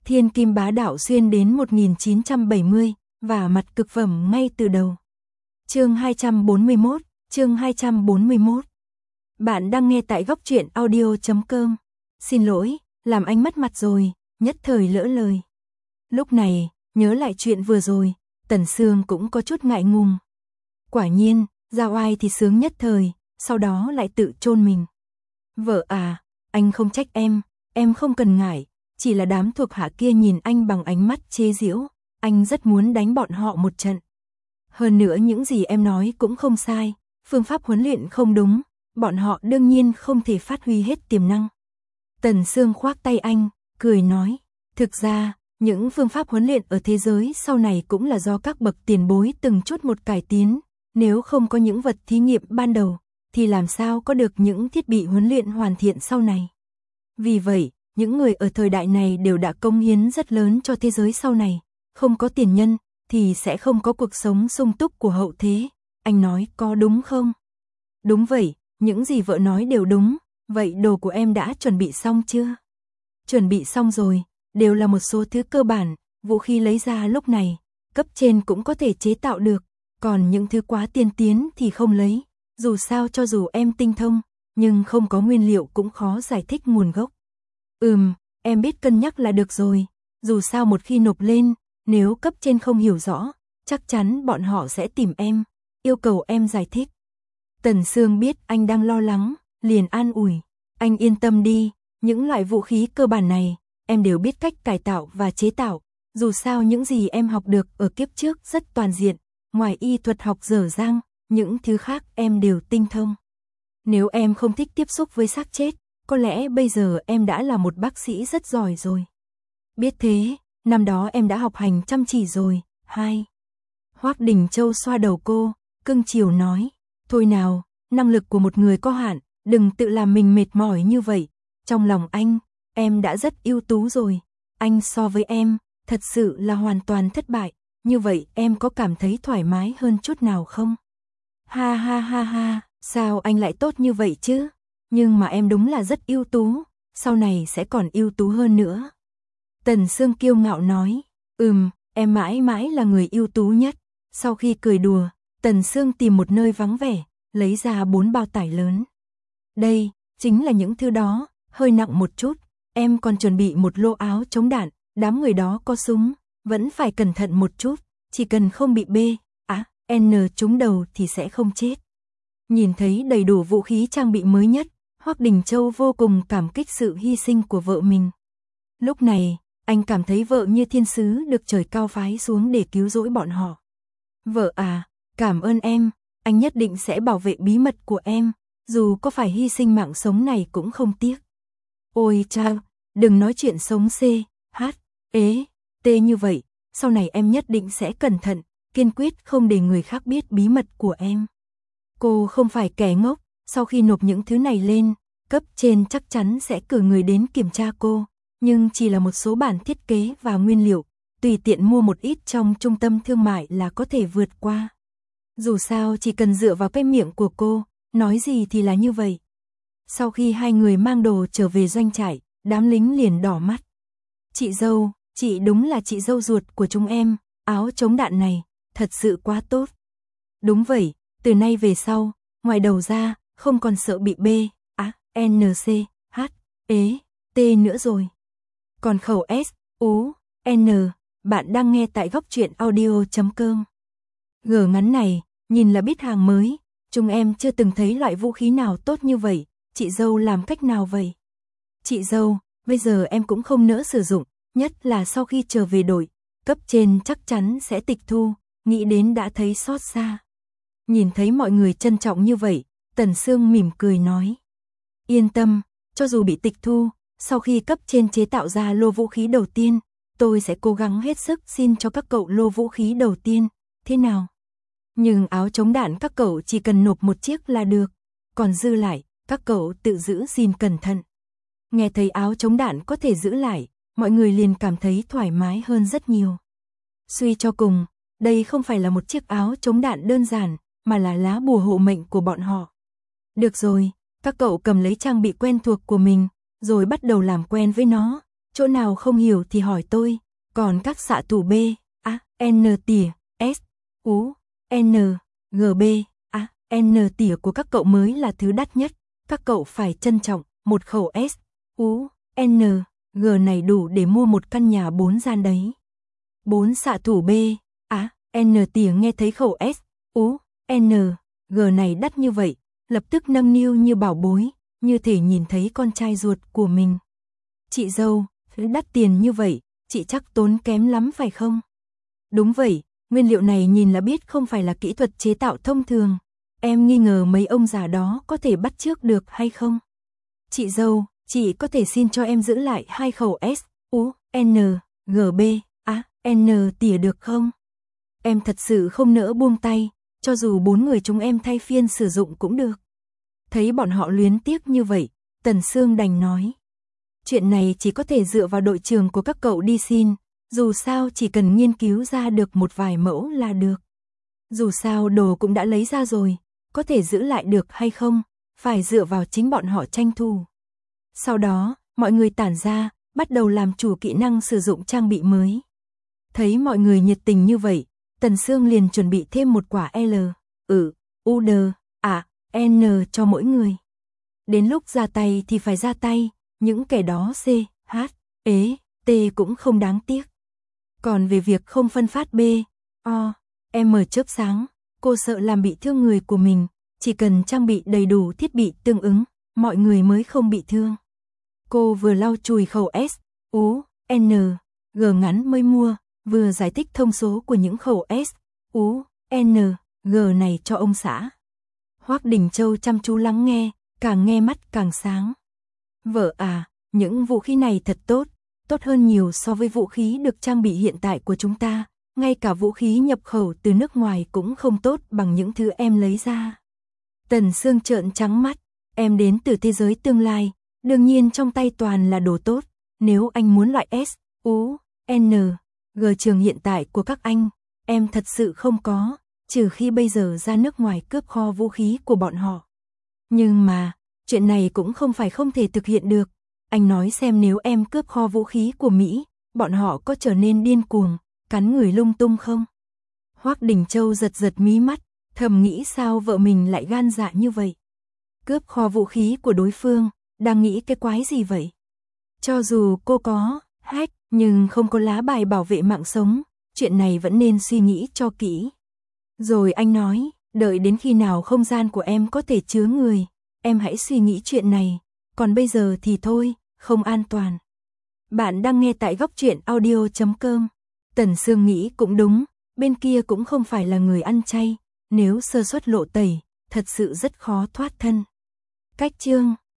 Thiên kim bá đạo xuyên đến 1970, và mặt cực phẩm ngay từ đầu. Chương 241. Bạn đang nghe tại góc truyện audio.com. Xin lỗi, làm anh mất mặt rồi, nhất thời lỡ lời. Lúc này, nhớ lại chuyện vừa rồi, Tần Sương cũng có chút ngại ngùng. Quả nhiên, giao oai thì sướng nhất thời, sau đó lại tự chôn mình. Vợ à, anh không trách em không cần ngại, chỉ là đám thuộc hạ kia nhìn anh bằng ánh mắt chế giễu, anh rất muốn đánh bọn họ một trận. Hơn nữa những gì em nói cũng không sai, phương pháp huấn luyện không đúng, bọn họ đương nhiên không thể phát huy hết tiềm năng. Tần Sương khoác tay anh, cười nói, thực ra, những phương pháp huấn luyện ở thế giới sau này cũng là do các bậc tiền bối từng chút một cải tiến, nếu không có những vật thí nghiệm ban đầu, thì làm sao có được những thiết bị huấn luyện hoàn thiện sau này. Vì vậy, những người ở thời đại này đều đã cống hiến rất lớn cho thế giới sau này, không có tiền nhân, thì sẽ không có cuộc sống sung túc của hậu thế. Anh nói có đúng không? Đúng vậy, những gì vợ nói đều đúng, vậy đồ của em đã chuẩn bị xong chưa? Chuẩn bị xong rồi, đều là một số thứ cơ bản, vũ khí lấy ra lúc này, cấp trên cũng có thể chế tạo được, còn những thứ quá tiên tiến thì không lấy, dù sao cho dù em tinh thông, nhưng không có nguyên liệu cũng khó giải thích nguồn gốc. Em biết cân nhắc là được rồi, dù sao một khi nộp lên, nếu cấp trên không hiểu rõ, chắc chắn bọn họ sẽ tìm em, yêu cầu em giải thích. Tần Sương biết anh đang lo lắng, liền an ủi, anh yên tâm đi, những loại vũ khí cơ bản này, em đều biết cách cải tạo và chế tạo, dù sao những gì em học được ở kiếp trước rất toàn diện, ngoài y thuật học dở dang, những thứ khác em đều tinh thông. Nếu em không thích tiếp xúc với xác chết, có lẽ bây giờ em đã là một bác sĩ rất giỏi rồi. Biết thế, năm đó em đã học hành chăm chỉ rồi. Hoắc Đình Châu xoa đầu cô, cưng chiều nói, thôi nào, năng lực của một người có hạn, đừng tự làm mình mệt mỏi như vậy. Trong lòng anh, em đã rất ưu tú rồi. Anh so với em, thật sự là hoàn toàn thất bại. Như vậy em có cảm thấy thoải mái hơn chút nào không? Ha, sao anh lại tốt như vậy chứ? Nhưng mà em đúng là rất ưu tú, sau này sẽ còn ưu tú hơn nữa. Tần Sương kiêu ngạo nói, em mãi mãi là người ưu tú nhất. Sau khi cười đùa, Tần Sương tìm một nơi vắng vẻ, lấy ra 4 bao tải lớn. Đây, chính là những thứ đó, hơi nặng một chút, em còn chuẩn bị một lô áo chống đạn, đám người đó có súng, vẫn phải cẩn thận một chút, chỉ cần không bị N trúng đầu thì sẽ không chết. Nhìn thấy đầy đủ vũ khí trang bị mới nhất, Hoắc Đình Châu vô cùng cảm kích sự hy sinh của vợ mình. Lúc này, anh cảm thấy vợ như thiên sứ được trời cao phái xuống để cứu rỗi bọn họ. Vợ à, cảm ơn em, anh nhất định sẽ bảo vệ bí mật của em, dù có phải hy sinh mạng sống này cũng không tiếc. Ôi cha, đừng nói chuyện sống như vậy, sau này em nhất định sẽ cẩn thận, kiên quyết không để người khác biết bí mật của em. Cô không phải kẻ ngốc, sau khi nộp những thứ này lên, cấp trên chắc chắn sẽ cử người đến kiểm tra cô, nhưng chỉ là một số bản thiết kế và nguyên liệu, tùy tiện mua một ít trong trung tâm thương mại là có thể vượt qua. Dù sao chỉ cần dựa vào cái miệng của cô, nói gì thì là như vậy. Sau khi hai người mang đồ trở về doanh trại, đám lính liền đỏ mắt. Chị dâu, chị đúng là chị dâu ruột của chúng em, áo chống đạn này, thật sự quá tốt. Đúng vậy, từ nay về sau, ngoài đầu ra, không còn sợ bị T nữa rồi. Còn khẩu S.U.N. bạn đang nghe tại góc truyện audio.com. Gờ ngắn này, nhìn là biết hàng mới, chúng em chưa từng thấy loại vũ khí nào tốt như vậy, chị dâu làm cách nào vậy? Chị dâu, bây giờ em cũng không nỡ sử dụng, nhất là sau khi trở về đội, cấp trên chắc chắn sẽ tịch thu, nghĩ đến đã thấy xót xa. Nhìn thấy mọi người trân trọng như vậy, Tần Sương mỉm cười nói. Yên tâm, cho dù bị tịch thu, sau khi cấp trên chế tạo ra lô vũ khí đầu tiên, tôi sẽ cố gắng hết sức xin cho các cậu lô vũ khí đầu tiên, thế nào? Nhưng áo chống đạn các cậu chỉ cần nộp một chiếc là được, còn dư lại, các cậu tự giữ gìn cẩn thận. Nghe thấy áo chống đạn có thể giữ lại, mọi người liền cảm thấy thoải mái hơn rất nhiều. Suy cho cùng, đây không phải là một chiếc áo chống đạn đơn giản, mà là lá bùa hộ mệnh của bọn họ. Được rồi, các cậu cầm lấy trang bị quen thuộc của mình, rồi bắt đầu làm quen với nó, chỗ nào không hiểu thì hỏi tôi, còn các xạ thủ B, A, N tỉa, S, U, N, G B, A, N tỉa của các cậu mới là thứ đắt nhất, các cậu phải trân trọng, một khẩu S, U, N, G này đủ để mua một căn nhà 4 gian đấy. 4 xạ thủ B, A, N tỉa nghe thấy khẩu S, U, N, G này đắt như vậy, lập tức nâng niu như bảo bối, như thể nhìn thấy con trai ruột của mình. Chị dâu, đắt tiền như vậy, chị chắc tốn kém lắm phải không? Đúng vậy, nguyên liệu này nhìn là biết không phải là kỹ thuật chế tạo thông thường. Em nghi ngờ mấy ông già đó có thể bắt chước được hay không? Chị dâu, chị có thể xin cho em giữ lại 2 khẩu S, U, N, G B, A, N tỉa được không? Em thật sự không nỡ buông tay, cho dù 4 người chúng em thay phiên sử dụng cũng được. Thấy bọn họ luyến tiếc như vậy, Tần Sương đành nói. Chuyện này chỉ có thể dựa vào đội trưởng của các cậu đi xin, dù sao chỉ cần nghiên cứu ra được một vài mẫu là được. Dù sao đồ cũng đã lấy ra rồi, có thể giữ lại được hay không, phải dựa vào chính bọn họ tranh thủ. Sau đó, mọi người tản ra, bắt đầu làm chủ kỹ năng sử dụng trang bị mới. Thấy mọi người nhiệt tình như vậy, Tần Sương liền chuẩn bị thêm một quả L, U, D, A, N cho mỗi người. Đến lúc ra tay thì phải ra tay, những kẻ đó C, H, E, T cũng không đáng tiếc. Còn về việc không phân phát B, O, M chớp sáng, cô sợ làm bị thương người của mình, chỉ cần trang bị đầy đủ thiết bị tương ứng, mọi người mới không bị thương. Cô vừa lau chùi khẩu S, U, N, G ngắn mới mua, vừa giải thích thông số của những khẩu S, U, N, G này cho ông xã. Hoắc Đình Châu chăm chú lắng nghe, càng nghe mắt càng sáng. Vợ à, những vũ khí này thật tốt, tốt hơn nhiều so với vũ khí được trang bị hiện tại của chúng ta, ngay cả vũ khí nhập khẩu từ nước ngoài cũng không tốt bằng những thứ em lấy ra. Tần Sương trợn trắng mắt, em đến từ thế giới tương lai, đương nhiên trong tay toàn là đồ tốt, nếu anh muốn loại S, U, N, G trường hiện tại của các anh, em thật sự không có, trừ khi bây giờ ra nước ngoài cướp kho vũ khí của bọn họ. Nhưng mà, chuyện này cũng không phải không thể thực hiện được, anh nói xem nếu em cướp kho vũ khí của Mỹ, bọn họ có trở nên điên cuồng, cắn người lung tung không? Hoắc Đình Châu giật giật mí mắt, thầm nghĩ sao vợ mình lại gan dạ như vậy. Cướp kho vũ khí của đối phương, đang nghĩ cái quái gì vậy? Cho dù cô có hack, nhưng không có lá bài bảo vệ mạng sống, chuyện này vẫn nên suy nghĩ cho kỹ. Rồi anh nói, đợi đến khi nào không gian của em có thể chứa người, em hãy suy nghĩ chuyện này, còn bây giờ thì thôi, không an toàn. Bạn đang nghe tại góc truyện audio.com. Tần Sương nghĩ cũng đúng, bên kia cũng không phải là người ăn chay, nếu sơ suất lộ tẩy, thật sự rất khó thoát thân. Cách chương